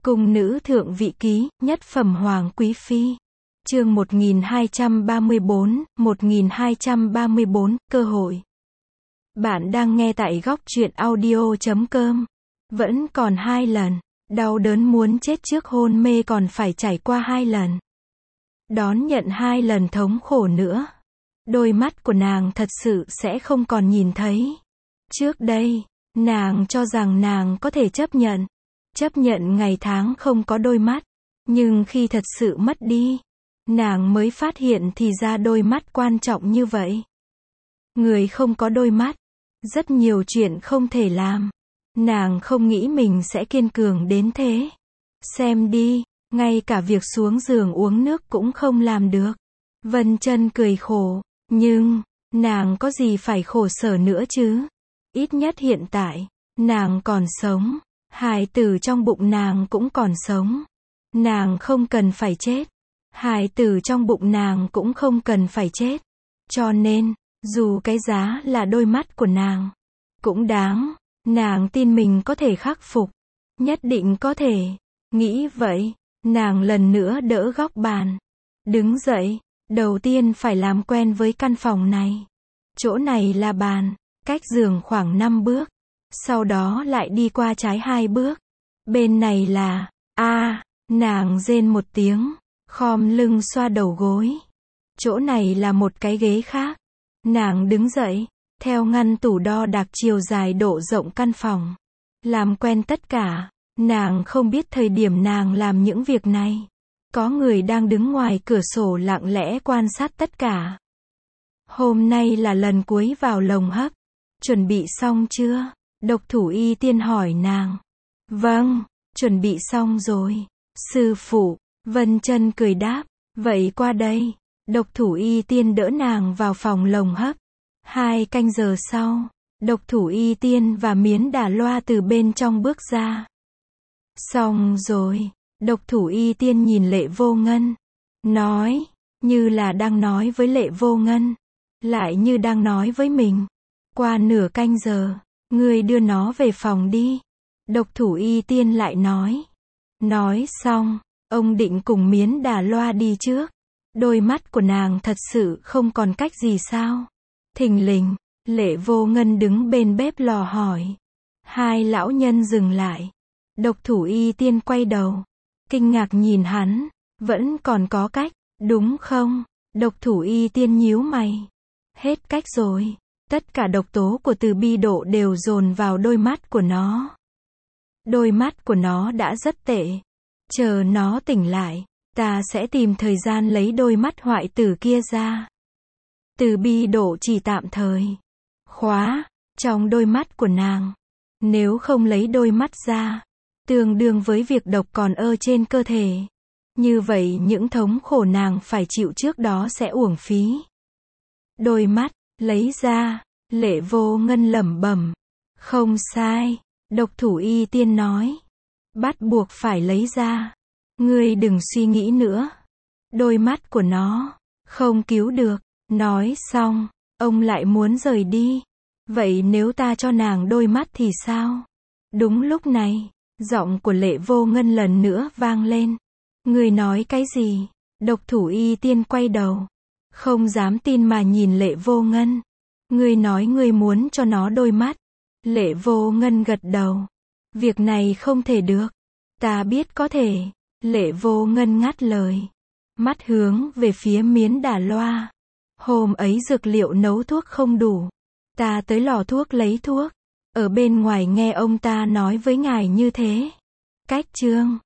Cung nữ thượng vị ký, nhất phẩm hoàng quý phi. Chương 1234, cơ hội. Bạn đang nghe tại góc truyện audio.com. Vẫn còn 2 lần. Đau đớn muốn chết trước hôn mê còn phải trải qua 2 lần. Đón nhận 2 lần thống khổ nữa. Đôi mắt của nàng thật sự sẽ không còn nhìn thấy. Trước đây, nàng cho rằng nàng có thể chấp nhận ngày tháng không có đôi mắt. Nhưng khi thật sự mất đi, nàng mới phát hiện thì ra đôi mắt quan trọng như vậy. Người không có đôi mắt, rất nhiều chuyện không thể làm. Nàng không nghĩ mình sẽ kiên cường đến thế. Xem đi, ngay cả việc xuống giường uống nước cũng không làm được. Vân Chân cười khổ, nhưng, nàng có gì phải khổ sở nữa chứ? Ít nhất hiện tại, nàng còn sống. Hài tử trong bụng nàng cũng còn sống. Nàng không cần phải chết. Hài tử trong bụng nàng cũng không cần phải chết. Cho nên, dù cái giá là đôi mắt của nàng, cũng đáng. Nàng tin mình có thể khắc phục. Nhất định có thể. Nghĩ vậy, nàng lần nữa đỡ góc bàn. Đứng dậy, đầu tiên phải làm quen với căn phòng này. Chỗ này là bàn, cách giường khoảng 5 bước. Sau đó lại đi qua trái 2 bước. Bên này là, nàng rên một tiếng, khom lưng xoa đầu gối. Chỗ này là một cái ghế khác. Nàng đứng dậy, theo ngăn tủ đo đạc chiều dài độ rộng căn phòng. Làm quen tất cả, nàng không biết thời điểm nàng làm những việc này. Có người đang đứng ngoài cửa sổ lặng lẽ quan sát tất cả. Hôm nay là lần cuối vào lồng hấp. Chuẩn bị xong chưa? Độc thủ y tiên hỏi nàng. Vâng, chuẩn bị xong rồi. Sư phụ, Vân Chân cười đáp. Vậy qua đây. Độc thủ y tiên đỡ nàng vào phòng lồng hấp. 2 canh giờ sau, độc thủ y tiên và Miến Đà Loa từ bên trong bước ra. Xong rồi, độc thủ y tiên nhìn Lệ Vô Ngân. Nói, như là đang nói với Lệ Vô Ngân. Lại như đang nói với mình. Qua nửa canh giờ, ngươi đưa nó về phòng đi. Độc thủ y tiên lại nói. Nói xong, ông định cùng Miến Đà Loa đi trước. Đôi mắt của nàng thật sự không còn cách gì sao? Thình lình, Lệ Vô Ngân đứng bên bếp lò hỏi. 2 lão nhân dừng lại. Độc thủ y tiên quay đầu, kinh ngạc nhìn hắn. Vẫn còn có cách, đúng không? Độc thủ y tiên nhíu mày. Hết cách rồi. Tất cả độc tố của Từ Bi Độ đều dồn vào đôi mắt của nó. Đôi mắt của nó đã rất tệ. Chờ nó tỉnh lại, ta sẽ tìm thời gian lấy đôi mắt hoại tử kia ra. Từ Bi Độ chỉ tạm thời khóa trong đôi mắt của nàng. Nếu không lấy đôi mắt ra, tương đương với việc độc còn trên cơ thể. Như vậy những thống khổ nàng phải chịu trước đó sẽ uổng phí. Đôi mắt, lấy ra, Lệ Vô Ngân lẩm bẩm. Không sai, độc thủ y tiên nói. Bắt buộc phải lấy ra. Ngươi đừng suy nghĩ nữa. Đôi mắt của nó, không cứu được. Nói xong, ông lại muốn rời đi. Vậy nếu ta cho nàng đôi mắt thì sao? Đúng lúc này, giọng của Lệ Vô Ngân lần nữa vang lên. Ngươi nói cái gì? Độc thủ y tiên quay đầu. Không dám tin mà nhìn Lệ Vô Ngân. Ngươi nói ngươi muốn cho nó đôi mắt. Lệ Vô Ngân gật đầu. Việc này không thể được. Ta biết có thể. Lệ Vô Ngân ngắt lời. Mắt hướng về phía Miến Đà Loa. Hôm ấy dược liệu nấu thuốc không đủ. Ta tới lò thuốc lấy thuốc. Ở bên ngoài nghe ông ta nói với ngài như thế. Cách chương